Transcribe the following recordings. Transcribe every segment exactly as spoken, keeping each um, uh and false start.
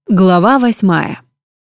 Глава восьмая.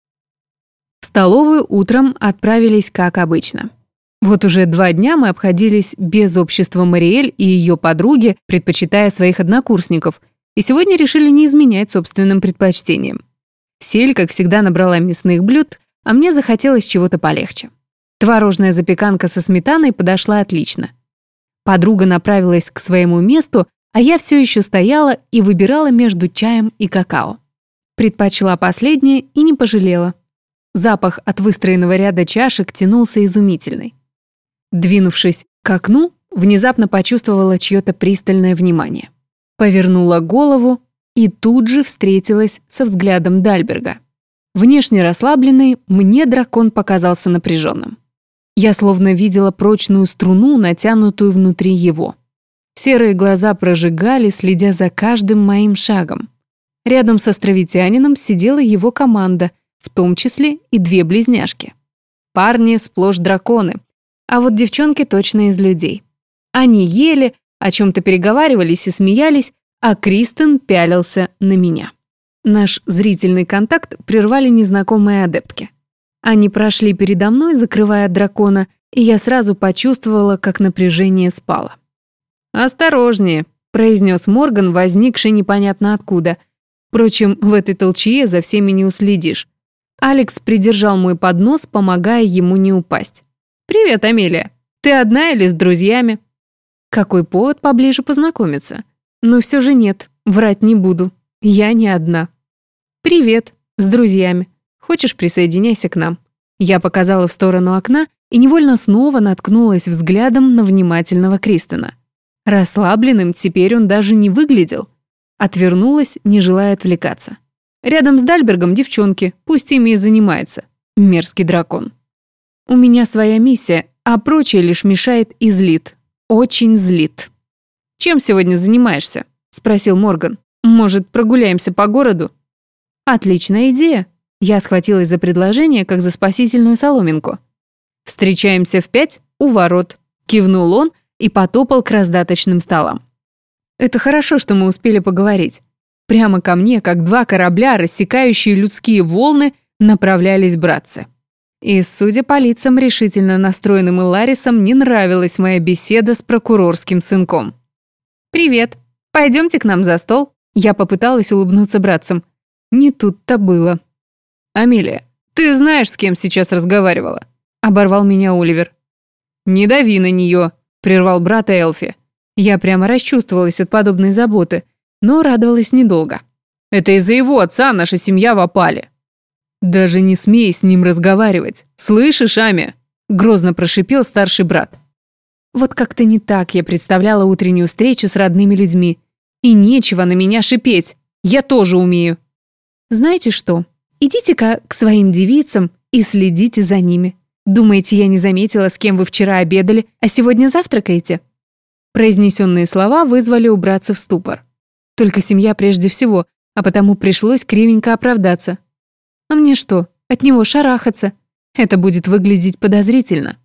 В столовую утром отправились как обычно. Вот уже два дня мы обходились без общества Мариэль и ее подруги, предпочитая своих однокурсников, и сегодня решили не изменять собственным предпочтениям. Сель, как всегда, набрала мясных блюд, а мне захотелось чего-то полегче. Творожная запеканка со сметаной подошла отлично. Подруга направилась к своему месту, а я все еще стояла и выбирала между чаем и какао. Предпочла последнее и не пожалела. Запах от выстроенного ряда чашек тянулся изумительный. Двинувшись к окну, внезапно почувствовала чье-то пристальное внимание. Повернула голову и тут же встретилась со взглядом Дальберга. Внешне расслабленный, мне дракон показался напряженным. Я словно видела прочную струну, натянутую внутри его. Серые глаза прожигали, следя за каждым моим шагом. Рядом с островитянином сидела его команда, в том числе и две близняшки. Парни сплошь драконы, а вот девчонки точно из людей. Они ели, о чем-то переговаривались и смеялись, а Кристен пялился на меня. Наш зрительный контакт прервали незнакомые адептки. Они прошли передо мной, закрывая дракона, и я сразу почувствовала, как напряжение спало. «Осторожнее», — произнес Морган, возникший непонятно откуда. Впрочем, в этой толчее за всеми не уследишь. Алекс придержал мой поднос, помогая ему не упасть. «Привет, Амелия. Ты одна или с друзьями?» Какой повод поближе познакомиться? Но все же нет, врать не буду. Я не одна. «Привет, с друзьями. Хочешь, присоединяйся к нам?» Я показала в сторону окна и невольно снова наткнулась взглядом на внимательного Кристена. Расслабленным теперь он даже не выглядел. Отвернулась, не желая отвлекаться. Рядом с Дальбергом девчонки, пусть ими и занимается. Мерзкий дракон. У меня своя миссия, а прочее лишь мешает и злит. Очень злит. «Чем сегодня занимаешься?» – спросил Морган. «Может, прогуляемся по городу?» «Отличная идея». Я схватилась за предложение, как за спасительную соломинку. «Встречаемся в пять у ворот», – кивнул он и потопал к раздаточным столам. Это хорошо, что мы успели поговорить. Прямо ко мне, как два корабля, рассекающие людские волны, направлялись братцы. И, судя по лицам, решительно настроенным Иларисом, не нравилась моя беседа с прокурорским сынком. «Привет. Пойдемте к нам за стол». Я попыталась улыбнуться братцам. Не тут-то было. «Амелия, ты знаешь, с кем сейчас разговаривала?» Оборвал меня Оливер. «Не дави на нее», — прервал брата Элфи. Я прямо расчувствовалась от подобной заботы, но радовалась недолго. «Это из-за его отца наша семья в опале». «Даже не смей с ним разговаривать. Слышишь, Ами?» – грозно прошипел старший брат. Вот как-то не так я представляла утреннюю встречу с родными людьми. И нечего на меня шипеть. Я тоже умею. Знаете что? Идите-ка к своим девицам и следите за ними. Думаете, я не заметила, с кем вы вчера обедали, а сегодня завтракаете? Произнесенные слова вызвали у братцев в ступор. Только семья прежде всего, а потому пришлось кривенько оправдаться. А мне что, от него шарахаться? Это будет выглядеть подозрительно.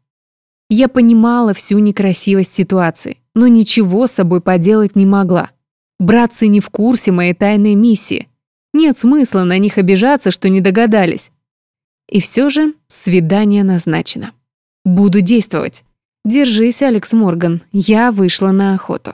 Я понимала всю некрасивость ситуации, но ничего с собой поделать не могла. Братцы не в курсе моей тайной миссии. Нет смысла на них обижаться, что не догадались. И все же свидание назначено. Буду действовать. Держись, Алекс Морган, я вышла на охоту.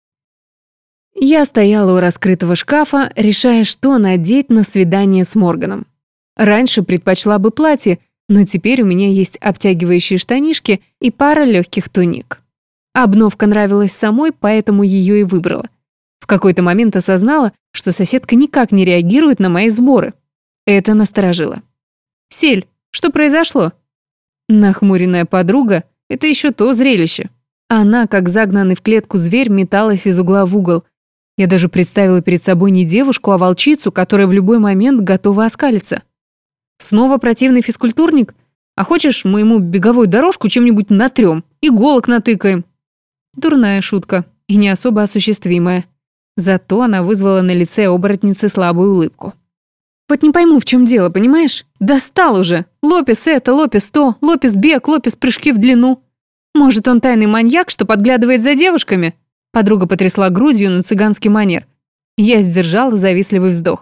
Я стояла у раскрытого шкафа, решая, что надеть на свидание с Морганом. Раньше предпочла бы платье, но теперь у меня есть обтягивающие штанишки и пара легких туник. Обновка нравилась самой, поэтому ее и выбрала. В какой-то момент осознала, что соседка никак не реагирует на мои сборы. Это насторожило. «Сель, что произошло?» Нахмуренная подруга — это еще то зрелище. Она, как загнанный в клетку зверь, металась из угла в угол. Я даже представила перед собой не девушку, а волчицу, которая в любой момент готова оскалиться. «Снова противный физкультурник? А хочешь, мы ему беговую дорожку чем-нибудь натрем, иголок натыкаем?» Дурная шутка и не особо осуществимая. Зато она вызвала на лице оборотницы слабую улыбку. «Вот не пойму, в чем дело, понимаешь? Достал уже! Лопес это, Лопес то, Лопес бег, Лопес прыжки в длину. Может, он тайный маньяк, что подглядывает за девушками?» Подруга потрясла грудью на цыганский манер. Я сдержала завистливый вздох.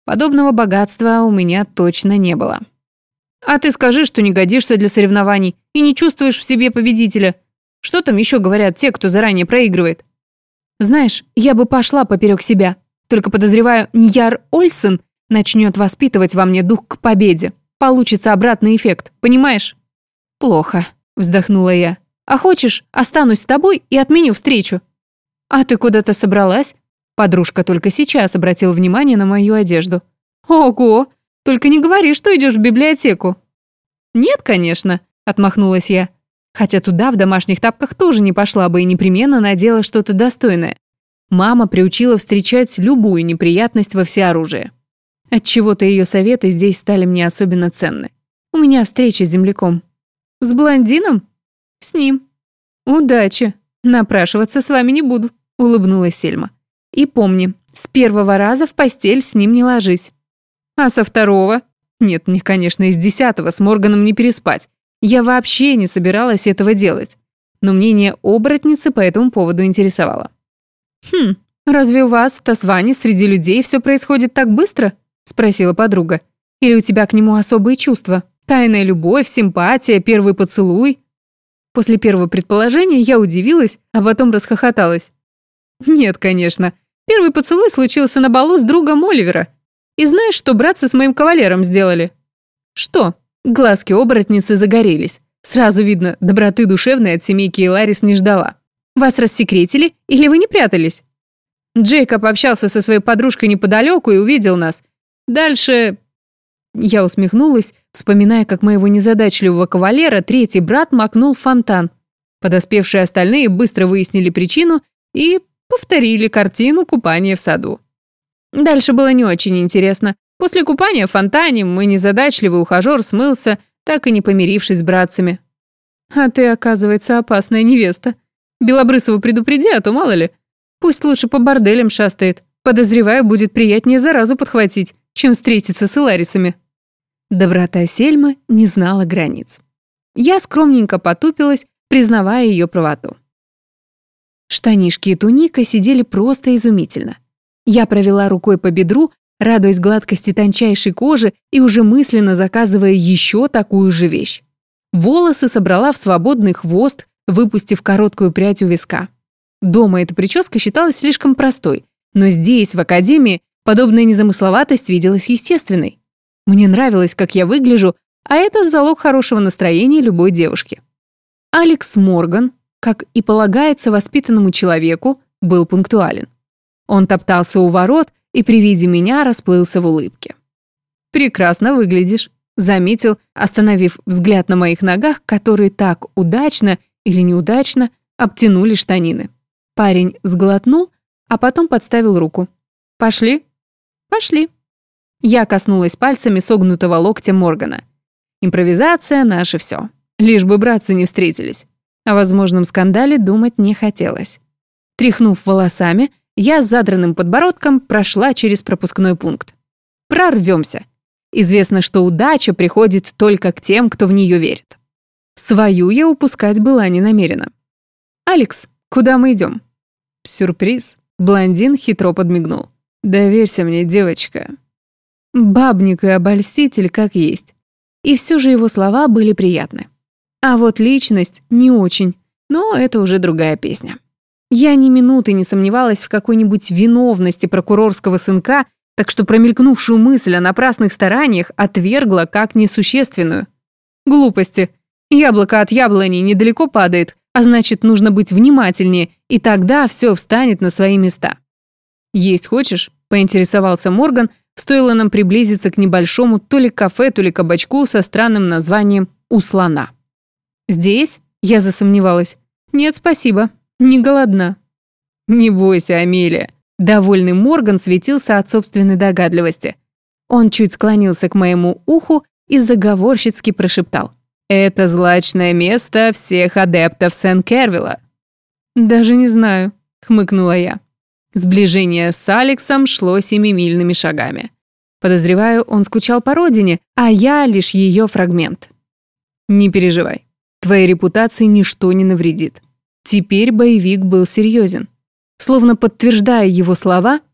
Подобного богатства у меня точно не было. А ты скажи, что не годишься для соревнований и не чувствуешь в себе победителя. Что там еще говорят те, кто заранее проигрывает? Знаешь, я бы пошла поперек себя. Только подозреваю, Ньяр Ольсен начнет воспитывать во мне дух к победе. Получится обратный эффект, понимаешь? Плохо, вздохнула я. А хочешь, останусь с тобой и отменю встречу? А ты куда-то собралась? Подружка только сейчас обратила внимание на мою одежду. Ого! Только не говори, что идешь в библиотеку. Нет, конечно, отмахнулась я. Хотя туда в домашних тапках тоже не пошла бы и непременно надела что-то достойное. Мама приучила встречать любую неприятность во всеоружие. Отчего-то ее советы здесь стали мне особенно ценны. У меня встреча с земляком. С блондином? С ним. Удачи. Напрашиваться с вами не буду, улыбнулась Сельма. И помни, с первого раза в постель с ним не ложись. А со второго? Нет, мне, конечно, из десятого с Морганом не переспать. Я вообще не собиралась этого делать. Но мнение оборотницы по этому поводу интересовало. «Хм, разве у вас в Тасване среди людей все происходит так быстро?» — спросила подруга. «Или у тебя к нему особые чувства? Тайная любовь, симпатия, первый поцелуй?» После первого предположения я удивилась, а потом расхохоталась. «Нет, конечно. Первый поцелуй случился на балу с другом Оливера. И знаешь, что братцы с моим кавалером сделали?» «Что?» Глазки оборотницы загорелись. Сразу видно, доброты душевной от семейки Иларис не ждала. «Вас рассекретили или вы не прятались?» Джейкоб общался со своей подружкой неподалеку и увидел нас. Дальше... Я усмехнулась, вспоминая, как моего незадачливого кавалера третий брат макнул в фонтан. Подоспевшие остальные быстро выяснили причину и повторили картину купания в саду. Дальше было не очень интересно. После купания в фонтане мой незадачливый ухажер смылся, так и не помирившись с братцами. «А ты, оказывается, опасная невеста. Белобрысова предупреди, а то мало ли. Пусть лучше по борделям шастает. Подозреваю, будет приятнее заразу подхватить, чем встретиться с Иларисами». Доброта Сельмы не знала границ. Я скромненько потупилась, признавая ее правоту. Штанишки и туника сидели просто изумительно. Я провела рукой по бедру, радуясь гладкости тончайшей кожи и уже мысленно заказывая еще такую же вещь. Волосы собрала в свободный хвост, выпустив короткую прядь у виска. Дома эта прическа считалась слишком простой, но здесь, в академии, подобная незамысловатость виделась естественной. Мне нравилось, как я выгляжу, а это залог хорошего настроения любой девушки. Алекс Морган, как и полагается воспитанному человеку, был пунктуален. Он топтался у ворот и при виде меня расплылся в улыбке. «Прекрасно выглядишь», — заметил, остановив взгляд на моих ногах, которые так удачно или неудачно обтянули штанины. Парень сглотнул, а потом подставил руку. «Пошли?» «Пошли». Я коснулась пальцами согнутого локтя Моргана. Импровизация — наше все. Лишь бы братцы не встретились. О возможном скандале думать не хотелось. Тряхнув волосами, я с задранным подбородком прошла через пропускной пункт. Прорвемся. Известно, что удача приходит только к тем, кто в нее верит. Свою я упускать была не намерена. «Алекс, куда мы идем?» Сюрприз. Блондин хитро подмигнул. «Доверься мне, девочка». Бабник и обольститель как есть. И все же его слова были приятны. А вот личность не очень, но это уже другая песня. Я ни минуты не сомневалась в какой-нибудь виновности прокурорского сынка, так что промелькнувшую мысль о напрасных стараниях отвергла как несущественную. Глупости. Яблоко от яблони недалеко падает, а значит, нужно быть внимательнее, и тогда все встанет на свои места. «Есть хочешь?» — поинтересовался Морган, стоило нам приблизиться к небольшому то ли кафе, то ли кабачку со странным названием «У слона». «Здесь?» — я засомневалась. «Нет, спасибо. Не голодна». «Не бойся, Амелия». Довольный Морган светился от собственной догадливости. Он чуть склонился к моему уху и заговорщицки прошептал. «Это злачное место всех адептов Сен-Кервилла». «Даже не знаю», — хмыкнула я. Сближение с Алексом шло семимильными шагами. Подозреваю, он скучал по родине, а я лишь ее фрагмент. «Не переживай, твоей репутации ничто не навредит». Теперь боевик был серьезен. Словно подтверждая его слова,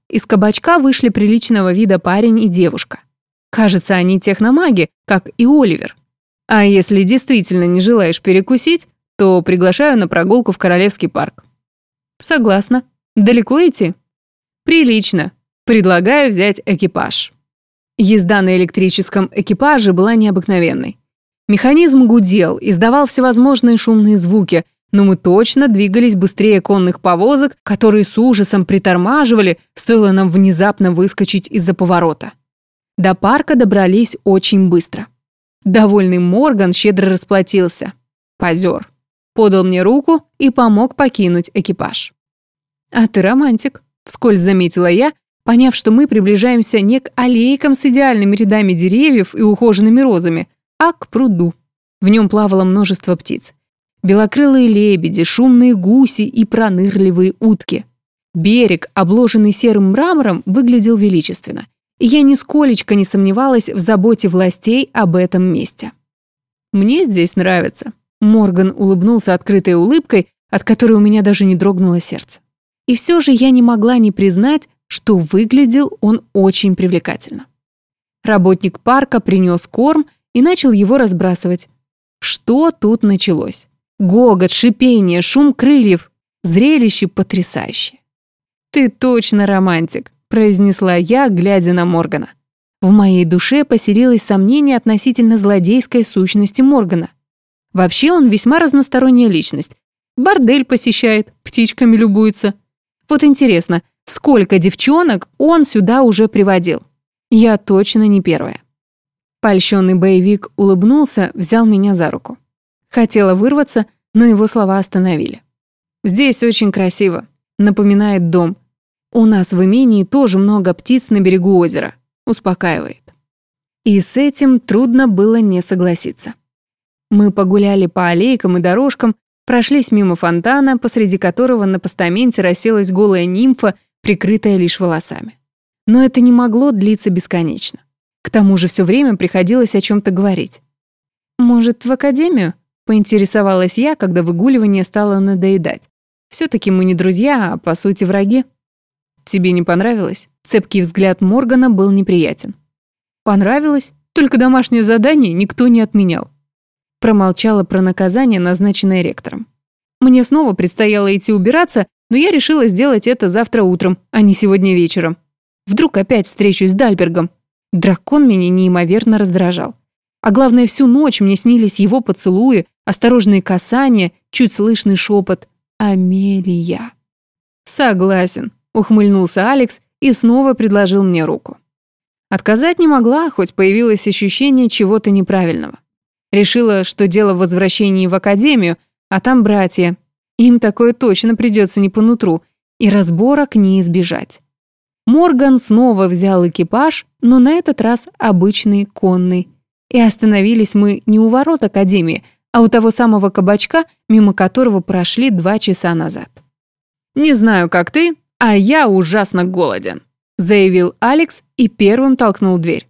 Из кабачка вышли приличного вида парень и девушка. Кажется, они техномаги, как и Оливер. А если действительно не желаешь перекусить, то приглашаю на прогулку в Королевский парк. Согласна. Далеко идти? Прилично. Предлагаю взять экипаж. Езда на электрическом экипаже была необыкновенной. Механизм гудел, издавал всевозможные шумные звуки, но мы точно двигались быстрее конных повозок, которые с ужасом притормаживали, стоило нам внезапно выскочить из-за поворота. До парка добрались очень быстро. Довольный Морган щедро расплатился. Позер. Подал мне руку и помог покинуть экипаж. «А ты романтик», — вскользь заметила я, поняв, что мы приближаемся не к аллейкам с идеальными рядами деревьев и ухоженными розами, а к пруду. В нем плавало множество птиц. Белокрылые лебеди, шумные гуси и пронырливые утки. Берег, обложенный серым мрамором, выглядел величественно, и я нисколечко не сомневалась в заботе властей об этом месте. «Мне здесь нравится», — Морган улыбнулся открытой улыбкой, от которой у меня даже не дрогнуло сердце. И все же я не могла не признать, что выглядел он очень привлекательно. Работник парка принес корм и начал его разбрасывать. Что тут началось? Гогот, шипение, шум крыльев. Зрелище потрясающее. «Ты точно романтик», — произнесла я, глядя на Моргана. В моей душе поселилось сомнение относительно злодейской сущности Моргана. Вообще он весьма разносторонняя личность. Бордель посещает, птичками любуется. Вот интересно, сколько девчонок он сюда уже приводил? Я точно не первая. Польщенный боевик улыбнулся, взял меня за руку. Хотела вырваться, но его слова остановили. «Здесь очень красиво. Напоминает дом. У нас в имении тоже много птиц на берегу озера. Успокаивает». И с этим трудно было не согласиться. Мы погуляли по аллейкам и дорожкам, прошлись мимо фонтана, посреди которого на постаменте расселась голая нимфа, прикрытая лишь волосами. Но это не могло длиться бесконечно. К тому же все время приходилось о чем-то говорить. «Может, в академию?» — поинтересовалась я, когда выгуливание стало надоедать. Все-таки мы не друзья, а по сути враги. «Тебе не понравилось?» Цепкий взгляд Моргана был неприятен. «Понравилось? Только домашнее задание никто не отменял». Промолчала про наказание, назначенное ректором. Мне снова предстояло идти убираться, но я решила сделать это завтра утром, а не сегодня вечером. Вдруг опять встречусь с Дальбергом. Дракон меня неимоверно раздражал. А главное, всю ночь мне снились его поцелуи, осторожные касания, чуть слышный шепот «Амелия». «Согласен», — ухмыльнулся Алекс и снова предложил мне руку. Отказать не могла, хоть появилось ощущение чего-то неправильного. Решила, что дело в возвращении в академию, а там братья. Им такое точно придется не по нутру, и разборок не избежать. Морган снова взял экипаж, но на этот раз обычный конный. И остановились мы не у ворот академии, а у того самого кабачка, мимо которого прошли два часа назад. «Не знаю, как ты, а я ужасно голоден», — заявил Алекс и первым толкнул дверь.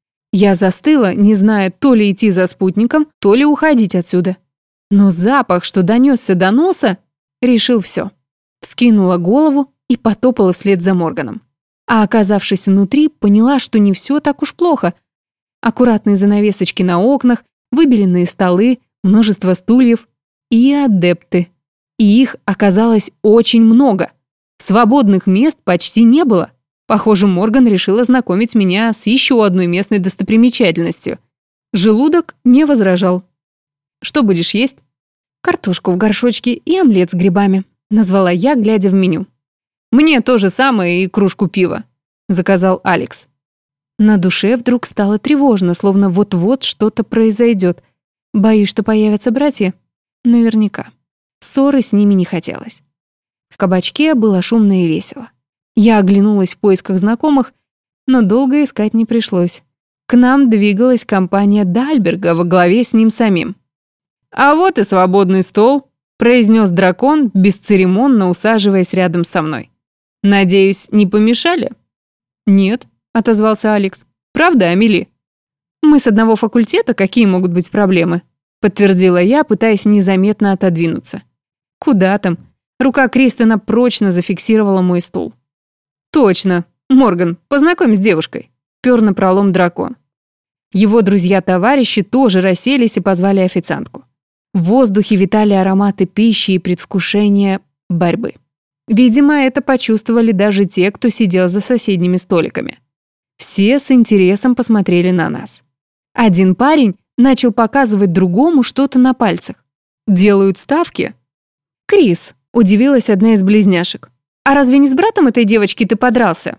Я застыла, не зная, то ли идти за спутником, то ли уходить отсюда. Но запах, что донесся до носа, решил все. Вскинула голову и потопала вслед за Морганом. А оказавшись внутри, поняла, что не все так уж плохо. Аккуратные занавесочки на окнах, выбеленные столы, множество стульев и адепты. И их оказалось очень много. Свободных мест почти не было. Похоже, Морган решил ознакомить меня с еще одной местной достопримечательностью. Желудок не возражал. «Что будешь есть?» «Картошку в горшочке и омлет с грибами», — назвала я, глядя в меню. «Мне то же самое и кружку пива», — заказал Алекс. На душе вдруг стало тревожно, словно вот-вот что-то произойдет. Боюсь, что появятся братья. Наверняка. Ссоры с ними не хотелось. В кабачке было шумно и весело. Я оглянулась в поисках знакомых, но долго искать не пришлось. К нам двигалась компания Дальберга во главе с ним самим. «А вот и свободный стол», — произнес дракон, бесцеремонно усаживаясь рядом со мной. «Надеюсь, не помешали?» «Нет», — отозвался Алекс. «Правда, Амели?» «Мы с одного факультета, какие могут быть проблемы?» — подтвердила я, пытаясь незаметно отодвинуться. «Куда там?» Рука Кристена прочно зафиксировала мой стул. «Точно! Морган, познакомь с девушкой!» Пёр напролом дракон. Его друзья-товарищи тоже расселись и позвали официантку. В воздухе витали ароматы пищи и предвкушения борьбы. Видимо, это почувствовали даже те, кто сидел за соседними столиками. Все с интересом посмотрели на нас. Один парень начал показывать другому что-то на пальцах. «Делают ставки?» «Крис», — удивилась одна из близняшек. «А разве не с братом этой девочки ты подрался?»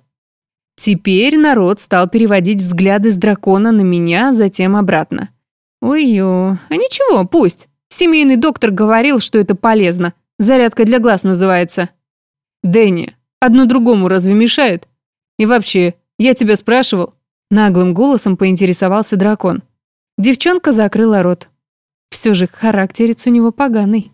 Теперь народ стал переводить взгляды с дракона на меня, затем обратно. «Ой-ё, а ничего, пусть. Семейный доктор говорил, что это полезно. Зарядка для глаз называется». «Дэнни, одно другому разве мешает? И вообще, я тебя спрашивал?» Наглым голосом поинтересовался дракон. Девчонка закрыла рот. Все же характерец у него поганый.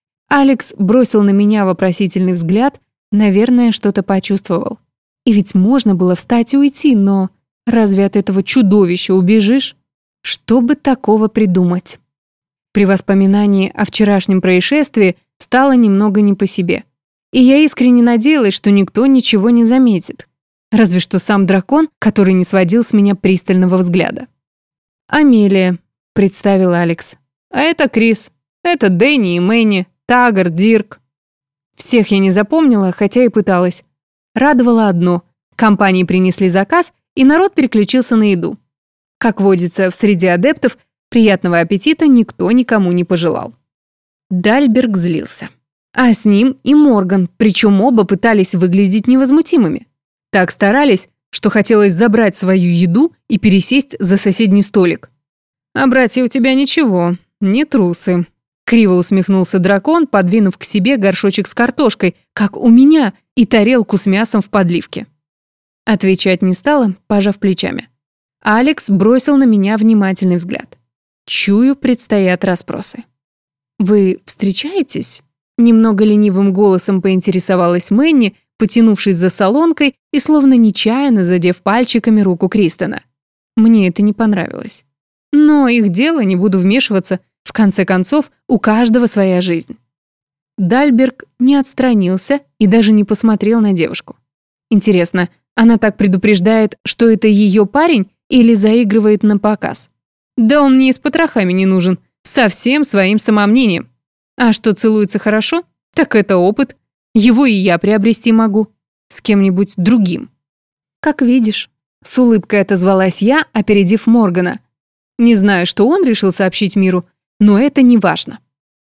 Алекс бросил на меня вопросительный взгляд, наверное, что-то почувствовал. И ведь можно было встать и уйти, но разве от этого чудовища убежишь? Что бы такого придумать? При воспоминании о вчерашнем происшествии стало немного не по себе. И я искренне надеялась, что никто ничего не заметит. Разве что сам дракон, который не сводил с меня пристального взгляда. «Амелия», — представил Алекс. «А это Крис. Это Дэнни и Мэнни, Таггар, Дирк». Всех я не запомнила, хотя и пыталась. Радовало одно — компании принесли заказ, и народ переключился на еду. Как водится в среде адептов, приятного аппетита никто никому не пожелал. Дальберг злился. А с ним и Морган, причем оба пытались выглядеть невозмутимыми. Так старались, что хотелось забрать свою еду и пересесть за соседний столик. «А братья у тебя ничего, не трусы», — криво усмехнулся дракон, подвинув к себе горшочек с картошкой, как у меня, и тарелку с мясом в подливке. Отвечать не стала, пожав плечами. Алекс бросил на меня внимательный взгляд. Чую, предстоят расспросы. «Вы встречаетесь?» Немного ленивым голосом поинтересовалась Мэнни, потянувшись за солонкой и словно нечаянно задев пальчиками руку Кристона. Мне это не понравилось. Но их дело, не буду вмешиваться, в конце концов, у каждого своя жизнь. Дальберг не отстранился и даже не посмотрел на девушку. Интересно, она так предупреждает, что это ее парень, или заигрывает на показ? Да он мне и с потрохами не нужен, со всем своим самомнением. А что целуется хорошо, так это опыт. Его и я приобрести могу. С кем-нибудь другим. Как видишь, с улыбкой отозвалась я, опередив Моргана. Не знаю, что он решил сообщить миру, но это не важно.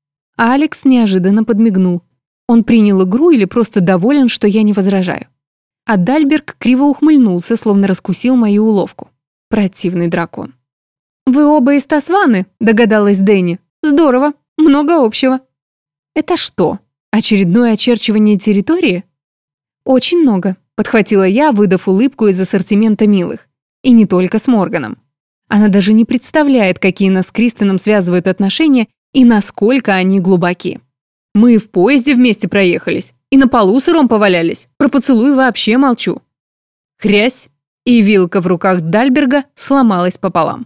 Алекс неожиданно подмигнул. Он принял игру или просто доволен, что я не возражаю. А Дальберг криво ухмыльнулся, словно раскусил мою уловку. Противный дракон. «Вы оба из Тасваны», — догадалась Дэнни. «Здорово, много общего». «Это что, очередное очерчивание территории?» «Очень много», — подхватила я, выдав улыбку из ассортимента милых. И не только с Морганом. Она даже не представляет, какие нас с Кристоном связывают отношения и насколько они глубоки. Мы в поезде вместе проехались и на полу сыром повалялись. Про поцелуй вообще молчу. Хрясь, и вилка в руках Дальберга сломалась пополам.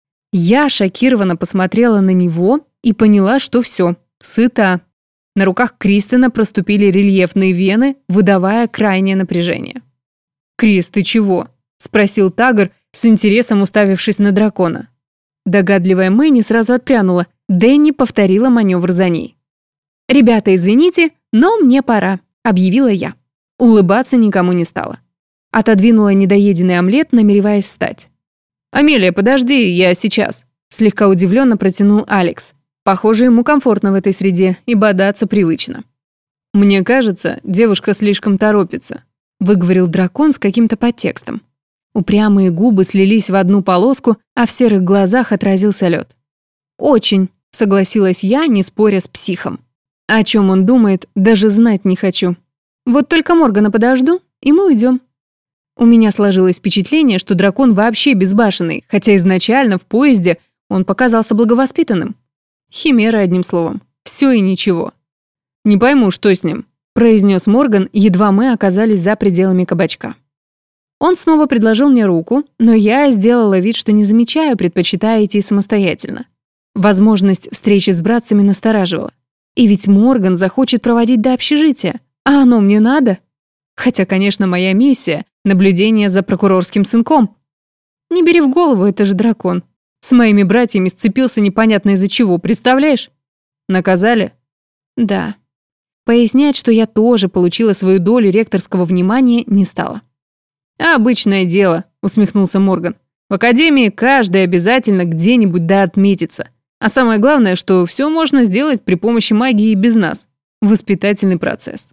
Я шокированно посмотрела на него и поняла, что все, сыта. На руках Кристона проступили рельефные вены, выдавая крайнее напряжение. «Крис, ты чего?» – спросил Таггар, с интересом уставившись на дракона. Догадливая Мэнни сразу отпрянула. Дэнни повторила маневр за ней. «Ребята, извините, но мне пора», – объявила я. Улыбаться никому не стала. Отодвинула недоеденный омлет, намереваясь встать. «Амелия, подожди, я сейчас», – слегка удивленно протянул Алекс. Похоже, ему комфортно в этой среде, и бодаться привычно. «Мне кажется, девушка слишком торопится», – выговорил дракон с каким-то подтекстом. Упрямые губы слились в одну полоску, а в серых глазах отразился лед. «Очень», — согласилась я, не споря с психом. О чем он думает, даже знать не хочу. Вот только Моргана подожду, и мы уйдем. У меня сложилось впечатление, что дракон вообще безбашенный, хотя изначально в поезде он показался благовоспитанным. Химера, одним словом. Все и ничего. «Не пойму, что с ним», — произнес Морган, едва мы оказались за пределами кабачка. Он снова предложил мне руку, но я сделала вид, что не замечаю, предпочитая идти самостоятельно. Возможность встречи с братцами настораживала. И ведь Морган захочет проводить до общежития, а оно мне надо. Хотя, конечно, моя миссия — наблюдение за прокурорским сынком. Не бери в голову, это же дракон. С моими братьями сцепился непонятно из-за чего, представляешь? Наказали? Да. Пояснять, что я тоже получила свою долю ректорского внимания, не стала. «Обычное дело», — усмехнулся Морган. «В академии каждый обязательно где-нибудь да отметится. А самое главное, что все можно сделать при помощи магии и без нас. Воспитательный процесс».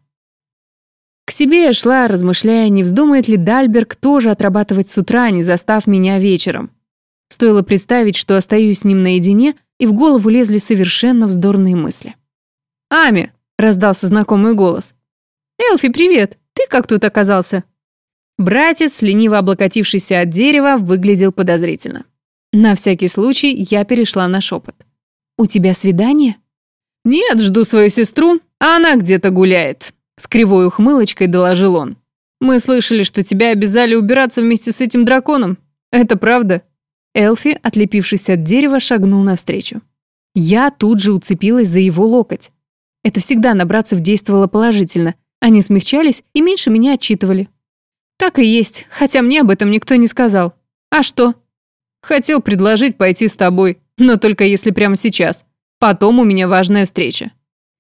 К себе я шла, размышляя, не вздумает ли Дальберг тоже отрабатывать с утра, не застав меня вечером. Стоило представить, что остаюсь с ним наедине, и в голову лезли совершенно вздорные мысли. «Ами!» — раздался знакомый голос. «Элфи, привет! Ты как тут оказался?» Братец, лениво облокотившийся от дерева, выглядел подозрительно. На всякий случай я перешла на шепот. «У тебя свидание?» «Нет, жду свою сестру, а она где-то гуляет», — с кривой ухмылочкой доложил он. «Мы слышали, что тебя обязали убираться вместе с этим драконом. Это правда?» Элфи, отлепившись от дерева, шагнул навстречу. Я тут же уцепилась за его локоть. Это всегда на братцев действовало положительно. Они смягчались и меньше меня отчитывали. Так и есть, хотя мне об этом никто не сказал. А что? Хотел предложить пойти с тобой, но только если прямо сейчас. Потом у меня важная встреча.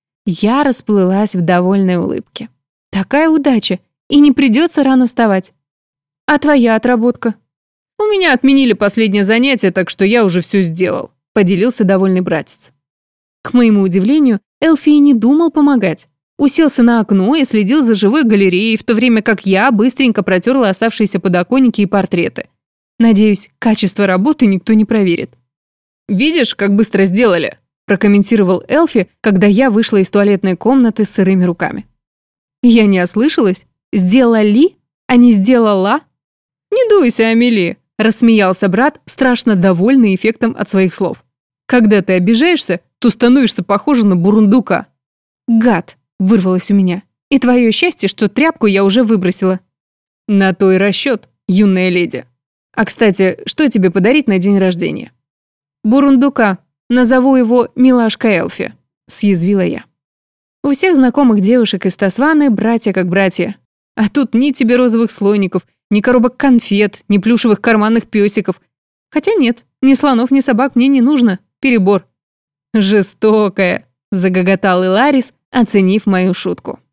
Я расплылась в довольной улыбке. Такая удача, и не придется рано вставать. А твоя отработка? У меня отменили последнее занятие, так что я уже все сделал, поделился довольный братец. К моему удивлению, Элфи не думал помогать. Уселся на окно и следил за живой галереей, в то время как я быстренько протерла оставшиеся подоконники и портреты. Надеюсь, качество работы никто не проверит. «Видишь, как быстро сделали?» – прокомментировал Элфи, когда я вышла из туалетной комнаты с сырыми руками. Я не ослышалась? Сделали, а не сделала? «Не дуйся, Амели», – рассмеялся брат, страшно довольный эффектом от своих слов. «Когда ты обижаешься, то становишься похожа на бурундука». «Гад!» – вырвалось у меня. «И твое счастье, что тряпку я уже выбросила». «На то и расчет, юная леди. А, кстати, что тебе подарить на день рождения?» «Бурундука. Назову его Милашка Элфи», – съязвила я. У всех знакомых девушек из Тасваны братья как братья. А тут ни тебе розовых слоников, ни коробок конфет, ни плюшевых карманных песиков. Хотя нет, ни слонов, ни собак мне не нужно. Перебор. «Жестокая», – загоготал Иларис, оценив мою шутку.